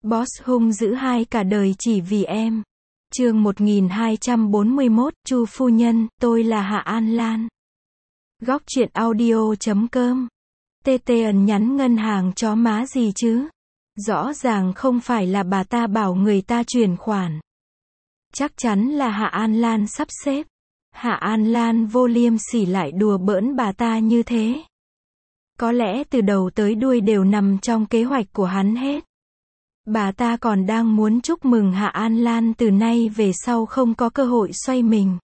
Boss hung dữ hai cả đời chỉ vì em. Chương 1241, Chu phu nhân, tôi là Hạ An Lan. Góc truyện audio.com. TT ẩn nhắn ngân hàng chó má gì chứ? Rõ ràng không phải là bà ta bảo người ta chuyển khoản. Chắc chắn là Hạ An Lan sắp xếp. Hạ An Lan vô liêm sỉ lại đùa bỡn bà ta như thế. Có lẽ từ đầu tới đuôi đều nằm trong kế hoạch của hắn hết. Bà ta còn đang muốn chúc mừng Hạ An Lan từ nay về sau không có cơ hội xoay mình.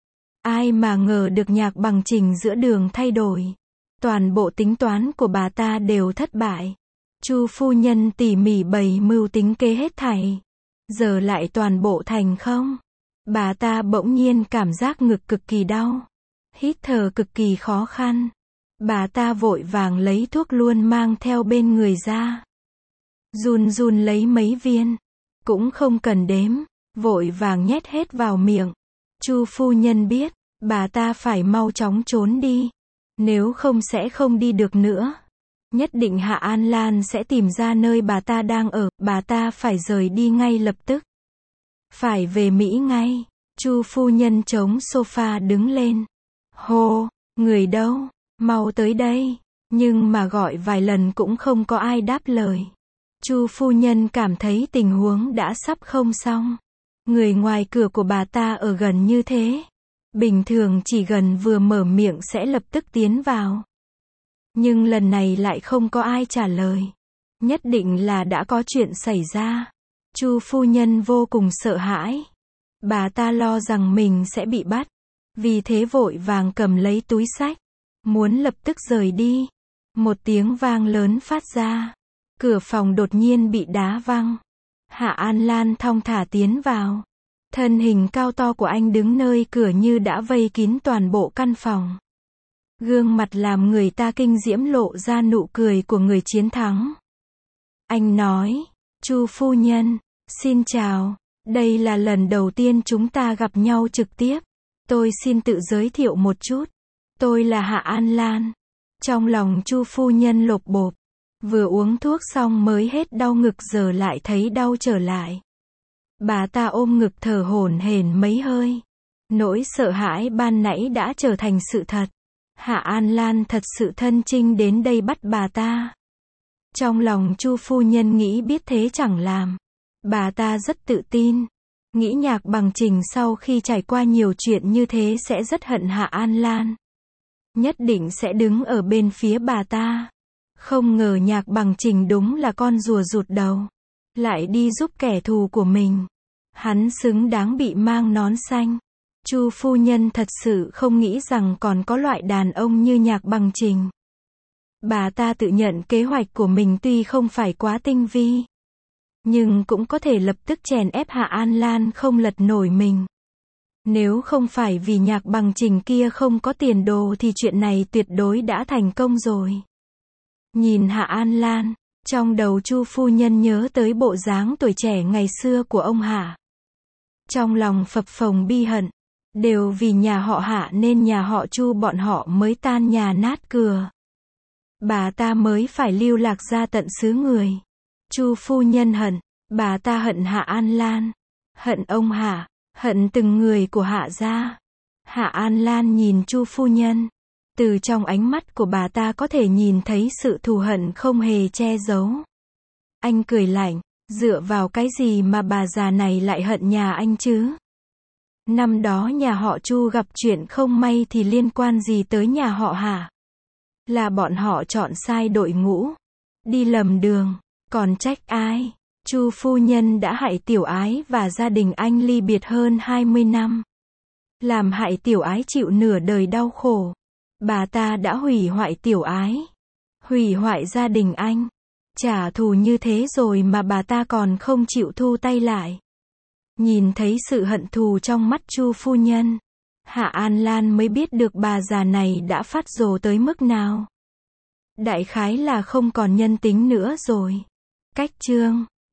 Ai mà ngờ được Nhạc Bằng Trình giữa đường thay đổi. Toàn bộ tính toán của bà ta đều thất bại. Chu phu nhân tỉ mỉ bày mưu tính kế hết thảy. Giờ lại toàn bộ thành không. Bà ta bỗng nhiên cảm giác ngực cực kỳ đau. Hít thở cực kỳ khó khăn. Bà ta vội vàng lấy thuốc luôn mang theo bên người ra. Run run lấy mấy viên. Cũng không cần đếm. Vội vàng nhét hết vào miệng. Chu phu nhân biết. Bà ta phải mau chóng trốn đi. Nếu không sẽ không đi được nữa. Nhất định Hạ An Lan sẽ tìm ra nơi bà ta đang ở. Bà ta phải rời đi ngay lập tức. Phải về Mỹ ngay. Chu phu nhân chống sofa đứng lên. Hô, người đâu? Mau tới đây. Nhưng mà gọi vài lần cũng không có ai đáp lời. Chu phu nhân cảm thấy tình huống đã sắp không xong. Người ngoài cửa của bà ta ở gần như thế. Bình thường chỉ gần vừa mở miệng sẽ lập tức tiến vào. Nhưng lần này lại không có ai trả lời. Nhất định là đã có chuyện xảy ra. Chu phu nhân vô cùng sợ hãi. Bà ta lo rằng mình sẽ bị bắt. Vì thế vội vàng cầm lấy túi xách. Muốn lập tức rời đi. Một tiếng vang lớn phát ra. Cửa phòng đột nhiên bị đá văng. Hạ An Lan thong thả tiến vào. Thân hình cao to của anh đứng nơi cửa như đã vây kín toàn bộ căn phòng. Gương mặt làm người ta kinh diễm lộ ra nụ cười của người chiến thắng. Anh nói, Chu phu nhân, xin chào, đây là lần đầu tiên chúng ta gặp nhau trực tiếp. Tôi xin tự giới thiệu một chút. Tôi là Hạ An Lan. Trong lòng Chu phu nhân lột bột. Vừa uống thuốc xong mới hết đau ngực giờ lại thấy đau trở lại. Bà ta ôm ngực thở hổn hển mấy hơi. Nỗi sợ hãi ban nãy đã trở thành sự thật. Hạ An Lan thật sự thân chinh đến đây bắt bà ta. Trong lòng Chu phu nhân nghĩ biết thế chẳng làm. Bà ta rất tự tin. Nghĩ Nhạc Bằng Trình sau khi trải qua nhiều chuyện như thế sẽ rất hận Hạ An Lan. Nhất định sẽ đứng ở bên phía bà ta. Không ngờ Nhạc Bằng Trình đúng là con rùa rụt đầu. Lại đi giúp kẻ thù của mình. Hắn xứng đáng bị mang nón xanh. Chu phu nhân thật sự không nghĩ rằng còn có loại đàn ông như Nhạc Bằng Trình. Bà ta tự nhận kế hoạch của mình tuy không phải quá tinh vi. Nhưng cũng có thể lập tức chèn ép Hạ An Lan không lật nổi mình. Nếu không phải vì Nhạc Bằng Trình kia không có tiền đồ thì chuyện này tuyệt đối đã thành công rồi. Nhìn Hạ An Lan, trong đầu Chu phu nhân nhớ tới bộ dáng tuổi trẻ ngày xưa của ông Hạ. Trong lòng phập phồng bi hận. Đều vì nhà họ Hạ nên nhà họ Chu bọn họ mới tan nhà nát cửa. Bà ta mới phải lưu lạc ra tận xứ người. Chu phu nhân hận. Bà ta hận Hạ An Lan. Hận ông Hạ. Hận từng người của Hạ gia. Hạ An Lan nhìn Chu phu nhân. Từ trong ánh mắt của bà ta có thể nhìn thấy sự thù hận không hề che giấu. Anh cười lạnh. Dựa vào cái gì mà bà già này lại hận nhà anh chứ? Năm đó nhà họ Chu gặp chuyện không may thì liên quan gì tới nhà họ Hạ? Là bọn họ chọn sai đội ngũ. Đi lầm đường. Còn trách ai? Chu phu nhân đã hại Tiểu Ái và gia đình anh ly biệt hơn 20 năm. Làm hại Tiểu Ái chịu nửa đời đau khổ. Bà ta đã hủy hoại Tiểu Ái. Hủy hoại gia đình anh. Trả thù như thế rồi mà bà ta còn không chịu thu tay lại. Nhìn thấy sự hận thù trong mắt Chu phu nhân. Hạ An Lan mới biết được bà già này đã phát rồ tới mức nào. Đại khái là không còn nhân tính nữa rồi. Cách chương